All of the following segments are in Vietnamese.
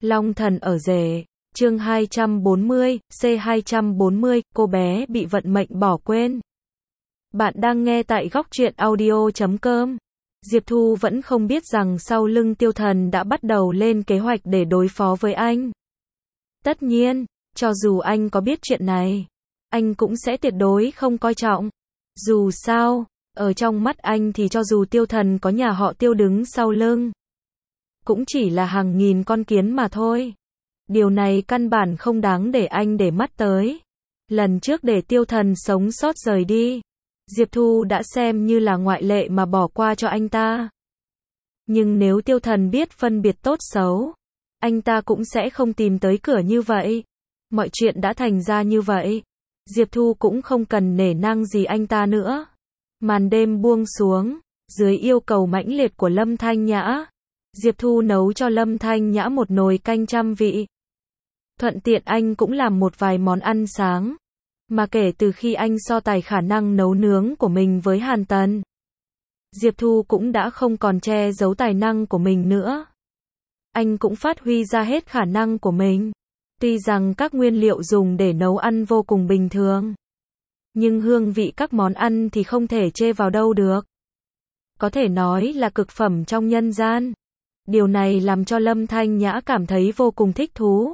Long thần ở rể, chương 240, C240, cô bé bị vận mệnh bỏ quên. Bạn đang nghe tại Góc Truyện Audio.com. Diệp Thu vẫn không biết rằng sau lưng Tiêu Thần đã bắt đầu lên kế hoạch để đối phó với anh. Tất nhiên, cho dù anh có biết chuyện này, anh cũng sẽ tuyệt đối không coi trọng. Dù sao, ở trong mắt anh thì cho dù Tiêu Thần có nhà họ Tiêu đứng sau lưng, cũng chỉ là hàng nghìn con kiến mà thôi. Điều này căn bản không đáng để anh để mắt tới. Lần trước để Tiêu Thần sống sót rời đi, Diệp Thu đã xem như là ngoại lệ mà bỏ qua cho anh ta. Nhưng nếu Tiêu Thần biết phân biệt tốt xấu, anh ta cũng sẽ không tìm tới cửa như vậy. Mọi chuyện đã thành ra như vậy, Diệp Thu cũng không cần nể nang gì anh ta nữa. Màn đêm buông xuống, dưới yêu cầu mãnh liệt của Lâm Thanh Nhã, Diệp Thu nấu cho Lâm Thanh Nhã một nồi canh trăm vị. Thuận tiện anh cũng làm một vài món ăn sáng. Mà kể từ khi anh so tài khả năng nấu nướng của mình với Hàn Tần, Diệp Thu cũng đã không còn che giấu tài năng của mình nữa. Anh cũng phát huy ra hết khả năng của mình. Tuy rằng các nguyên liệu dùng để nấu ăn vô cùng bình thường, nhưng hương vị các món ăn thì không thể chê vào đâu được. Có thể nói là cực phẩm trong nhân gian. Điều này làm cho Lâm Thanh Nhã cảm thấy vô cùng thích thú.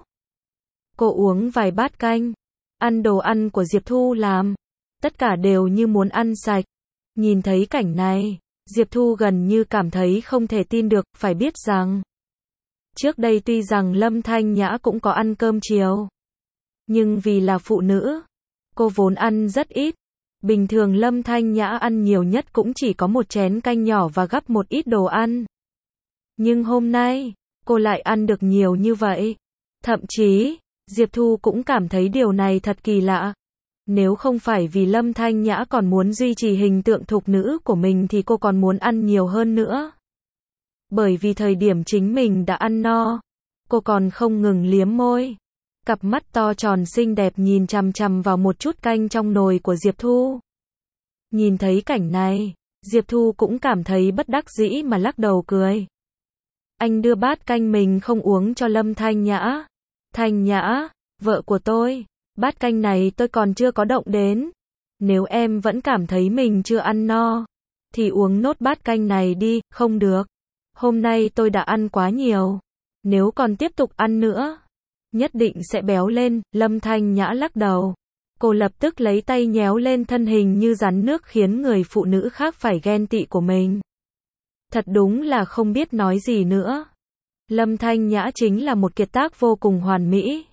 Cô uống vài bát canh, ăn đồ ăn của Diệp Thu làm, tất cả đều như muốn ăn sạch. Nhìn thấy cảnh này, Diệp Thu gần như cảm thấy không thể tin được, phải biết rằng trước đây tuy rằng Lâm Thanh Nhã cũng có ăn cơm chiều, nhưng vì là phụ nữ, cô vốn ăn rất ít. Bình thường Lâm Thanh Nhã ăn nhiều nhất cũng chỉ có một chén canh nhỏ và gắp một ít đồ ăn. Nhưng hôm nay, cô lại ăn được nhiều như vậy. Thậm chí, Diệp Thu cũng cảm thấy điều này thật kỳ lạ. Nếu không phải vì Lâm Thanh Nhã còn muốn duy trì hình tượng thục nữ của mình thì cô còn muốn ăn nhiều hơn nữa. Bởi vì thời điểm chính mình đã ăn no, cô còn không ngừng liếm môi. Cặp mắt to tròn xinh đẹp nhìn chằm chằm vào một chút canh trong nồi của Diệp Thu. Nhìn thấy cảnh này, Diệp Thu cũng cảm thấy bất đắc dĩ mà lắc đầu cười. Anh đưa bát canh mình không uống cho Lâm Thanh Nhã. Thanh Nhã, vợ của tôi, bát canh này tôi còn chưa có động đến. Nếu em vẫn cảm thấy mình chưa ăn no, thì uống nốt bát canh này đi. Không được. Hôm nay tôi đã ăn quá nhiều. Nếu còn tiếp tục ăn nữa, nhất định sẽ béo lên. Lâm Thanh Nhã lắc đầu. Cô lập tức lấy tay nhéo lên thân hình như rắn nước khiến người phụ nữ khác phải ghen tị của mình. Thật đúng là không biết nói gì nữa. Lâm Thanh Nhã chính là một kiệt tác vô cùng hoàn mỹ.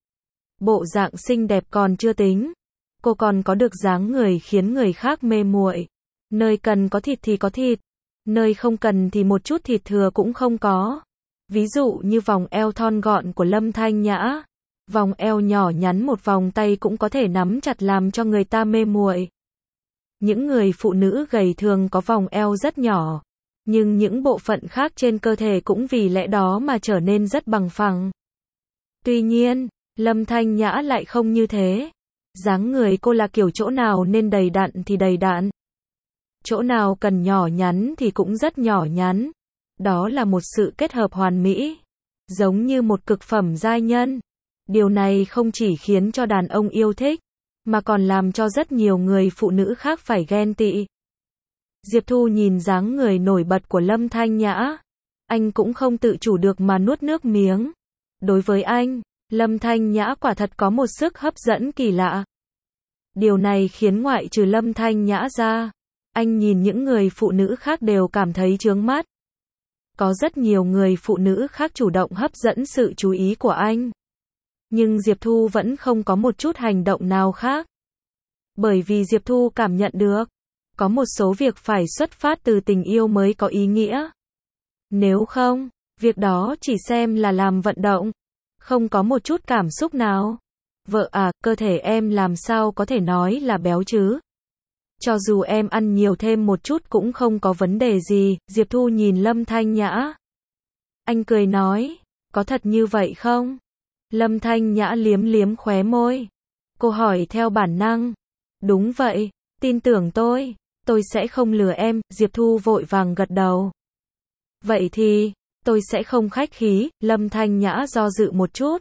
Bộ dạng xinh đẹp còn chưa tính, cô còn có được dáng người khiến người khác mê muội. Nơi cần có thịt thì có thịt, nơi không cần thì một chút thịt thừa cũng không có. Ví dụ như vòng eo thon gọn của Lâm Thanh Nhã, vòng eo nhỏ nhắn một vòng tay cũng có thể nắm chặt làm cho người ta mê muội. Những người phụ nữ gầy thường có vòng eo rất nhỏ, nhưng những bộ phận khác trên cơ thể cũng vì lẽ đó mà trở nên rất bằng phẳng. Tuy nhiên, Lâm Thanh Nhã lại không như thế. Dáng người cô là kiểu chỗ nào nên đầy đặn thì đầy đặn, chỗ nào cần nhỏ nhắn thì cũng rất nhỏ nhắn. Đó là một sự kết hợp hoàn mỹ, giống như một cực phẩm giai nhân. Điều này không chỉ khiến cho đàn ông yêu thích, mà còn làm cho rất nhiều người phụ nữ khác phải ghen tị. Diệp Thu nhìn dáng người nổi bật của Lâm Thanh Nhã, anh cũng không tự chủ được mà nuốt nước miếng. Đối với anh, Lâm Thanh Nhã quả thật có một sức hấp dẫn kỳ lạ. Điều này khiến ngoại trừ Lâm Thanh Nhã ra, anh nhìn những người phụ nữ khác đều cảm thấy chướng mắt. Có rất nhiều người phụ nữ khác chủ động hấp dẫn sự chú ý của anh. Nhưng Diệp Thu vẫn không có một chút hành động nào khác. Bởi vì Diệp Thu cảm nhận được, có một số việc phải xuất phát từ tình yêu mới có ý nghĩa. Nếu không, việc đó chỉ xem là làm vận động, không có một chút cảm xúc nào. Vợ à, cơ thể em làm sao có thể nói là béo chứ? Cho dù em ăn nhiều thêm một chút cũng không có vấn đề gì. Diệp Thu nhìn Lâm Thanh Nhã. Anh cười nói, có thật như vậy không? Lâm Thanh Nhã liếm liếm khóe môi. Cô hỏi theo bản năng. Đúng vậy, tin tưởng tôi sẽ không lừa em. Diệp Thu vội vàng gật đầu. Vậy thì, Tôi sẽ không khách khí, Lâm Thanh Nhã do dự một chút.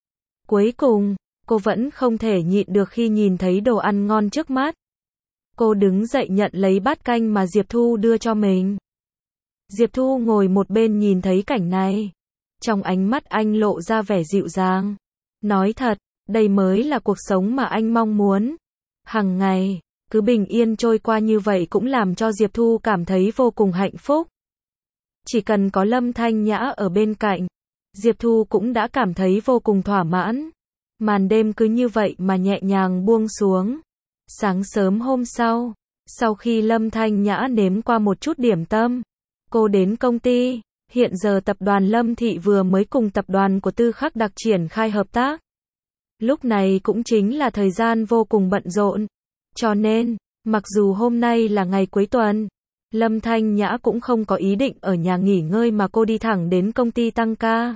Cuối cùng, cô vẫn không thể nhịn được khi nhìn thấy đồ ăn ngon trước mắt. Cô đứng dậy nhận lấy bát canh mà Diệp Thu đưa cho mình. Diệp Thu ngồi một bên nhìn thấy cảnh này. Trong ánh mắt anh lộ ra vẻ dịu dàng. Nói thật, đây mới là cuộc sống mà anh mong muốn. Hằng ngày, cứ bình yên trôi qua như vậy cũng làm cho Diệp Thu cảm thấy vô cùng hạnh phúc. Chỉ cần có Lâm Thanh Nhã ở bên cạnh, Diệp Thu cũng đã cảm thấy vô cùng thỏa mãn. Màn đêm cứ như vậy mà nhẹ nhàng buông xuống. Sáng sớm hôm sau khi Lâm Thanh Nhã nếm qua một chút điểm tâm, cô đến công ty. Hiện giờ tập đoàn Lâm Thị vừa mới cùng tập đoàn của Tư Khắc Đặc triển khai hợp tác. Lúc này cũng chính là thời gian vô cùng bận rộn. Cho nên, mặc dù hôm nay là ngày cuối tuần, Lâm Thanh Nhã cũng không có ý định ở nhà nghỉ ngơi mà cô đi thẳng đến công ty tăng ca.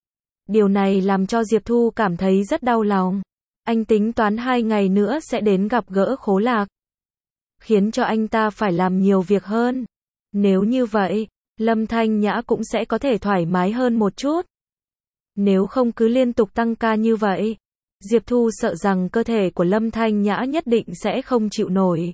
Điều này làm cho Diệp Thu cảm thấy rất đau lòng. Anh tính toán 2 ngày nữa sẽ đến gặp gỡ Khố Lạc, khiến cho anh ta phải làm nhiều việc hơn. Nếu như vậy, Lâm Thanh Nhã cũng sẽ có thể thoải mái hơn một chút. Nếu không cứ liên tục tăng ca như vậy, Diệp Thu sợ rằng cơ thể của Lâm Thanh Nhã nhất định sẽ không chịu nổi.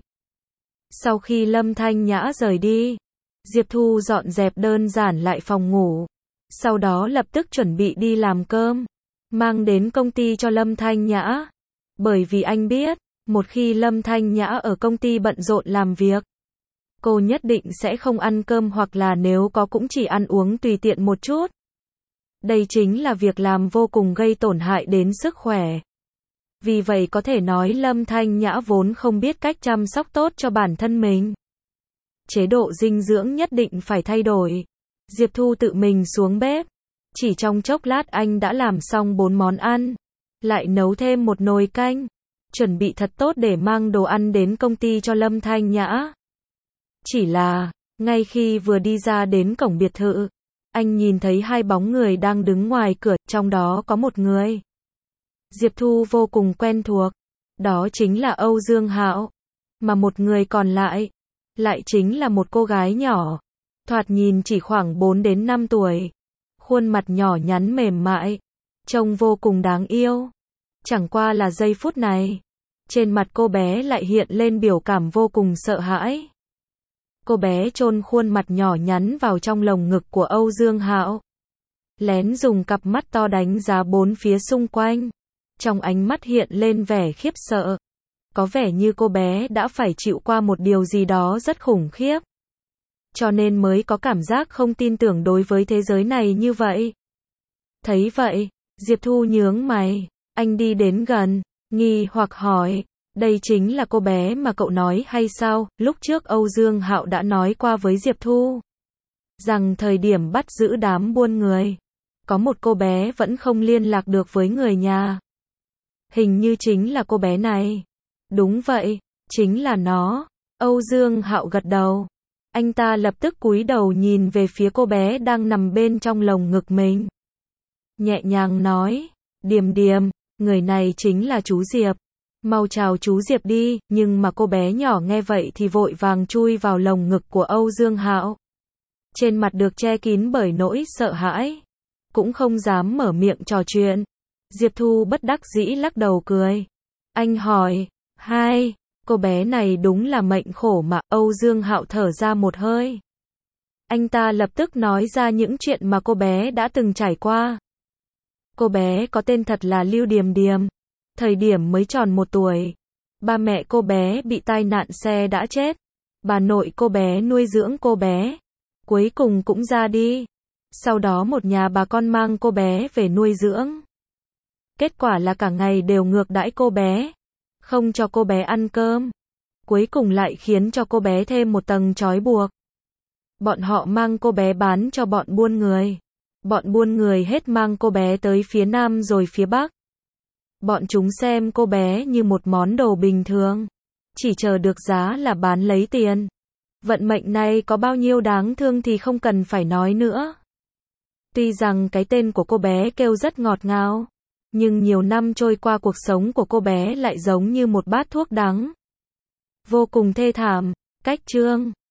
Sau khi Lâm Thanh Nhã rời đi, Diệp Thu dọn dẹp đơn giản lại phòng ngủ. Sau đó lập tức chuẩn bị đi làm cơm, mang đến công ty cho Lâm Thanh Nhã. Bởi vì anh biết, một khi Lâm Thanh Nhã ở công ty bận rộn làm việc, cô nhất định sẽ không ăn cơm hoặc là nếu có cũng chỉ ăn uống tùy tiện một chút. Đây chính là việc làm vô cùng gây tổn hại đến sức khỏe. Vì vậy có thể nói Lâm Thanh Nhã vốn không biết cách chăm sóc tốt cho bản thân mình. Chế độ dinh dưỡng nhất định phải thay đổi. Diệp Thu tự mình xuống bếp. Chỉ trong chốc lát anh đã làm xong 4 món ăn. Lại nấu thêm một nồi canh. Chuẩn bị thật tốt để mang đồ ăn đến công ty cho Lâm Thanh Nhã. Chỉ là, ngay khi vừa đi ra đến cổng biệt thự, anh nhìn thấy 2 bóng người đang đứng ngoài cửa, trong đó có một người Diệp Thu vô cùng quen thuộc, đó chính là Âu Dương Hạo, mà một người còn lại chính là một cô gái nhỏ, thoạt nhìn chỉ khoảng 4 đến 5 tuổi, khuôn mặt nhỏ nhắn mềm mại, trông vô cùng đáng yêu. Chẳng qua là giây phút này, trên mặt cô bé lại hiện lên biểu cảm vô cùng sợ hãi. Cô bé chôn khuôn mặt nhỏ nhắn vào trong lồng ngực của Âu Dương Hạo, lén dùng cặp mắt to đánh giá bốn phía xung quanh. Trong ánh mắt hiện lên vẻ khiếp sợ. Có vẻ như cô bé đã phải chịu qua một điều gì đó rất khủng khiếp. Cho nên mới có cảm giác không tin tưởng đối với thế giới này như vậy. Thấy vậy, Diệp Thu nhướng mày. Anh đi đến gần, nghi hoặc hỏi. Đây chính là cô bé mà cậu nói hay sao? Lúc trước Âu Dương Hạo đã nói qua với Diệp Thu rằng thời điểm bắt giữ đám buôn người, có một cô bé vẫn không liên lạc được với người nhà. Hình như chính là cô bé này. Đúng vậy, chính là nó. Âu Dương Hạo gật đầu. Anh ta lập tức cúi đầu nhìn về phía cô bé đang nằm bên trong lồng ngực mình. Nhẹ nhàng nói, Điềm Điềm, người này chính là chú Diệp. Mau chào chú Diệp đi, nhưng mà cô bé nhỏ nghe vậy thì vội vàng chui vào lồng ngực của Âu Dương Hạo. Trên mặt được che kín bởi nỗi sợ hãi, cũng không dám mở miệng trò chuyện. Diệp Thu bất đắc dĩ lắc đầu cười. Anh hỏi, cô bé này đúng là mệnh khổ mà. Âu Dương Hạo thở ra một hơi. Anh ta lập tức nói ra những chuyện mà cô bé đã từng trải qua. Cô bé có tên thật là Lưu Điềm Điềm. Thời điểm mới tròn 1 tuổi, ba mẹ cô bé bị tai nạn xe đã chết. Bà nội cô bé nuôi dưỡng cô bé, cuối cùng cũng ra đi. Sau đó một nhà bà con mang cô bé về nuôi dưỡng. Kết quả là cả ngày đều ngược đãi cô bé, không cho cô bé ăn cơm. Cuối cùng lại khiến cho cô bé thêm một tầng trói buộc. Bọn họ mang cô bé bán cho bọn buôn người. Bọn buôn người hết mang cô bé tới phía Nam rồi phía Bắc. Bọn chúng xem cô bé như một món đồ bình thường, chỉ chờ được giá là bán lấy tiền. Vận mệnh này có bao nhiêu đáng thương thì không cần phải nói nữa. Tuy rằng cái tên của cô bé kêu rất ngọt ngào, nhưng nhiều năm trôi qua cuộc sống của cô bé lại giống như một bát thuốc đắng. Vô cùng thê thảm. Cách chương